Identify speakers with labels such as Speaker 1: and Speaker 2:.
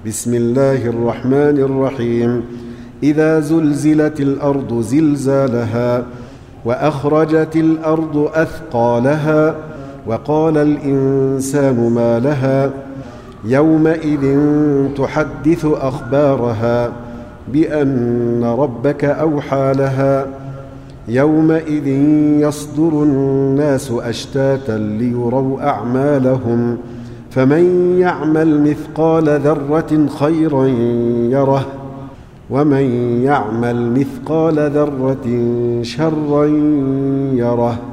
Speaker 1: بسم الله الرحمن الرحيم. إذا زلزلت الأرض زلزالها وأخرجت الأرض أثقالها وقال الإنسان ما لها يومئذ تحدث أخبارها بأن ربك أوحى لها يومئذ يصدر الناس أشتاتا ليروا أعمالهم فمن يعمل مثقال ذرة خيرا يره ومن يعمل مثقال ذرة شرا يره.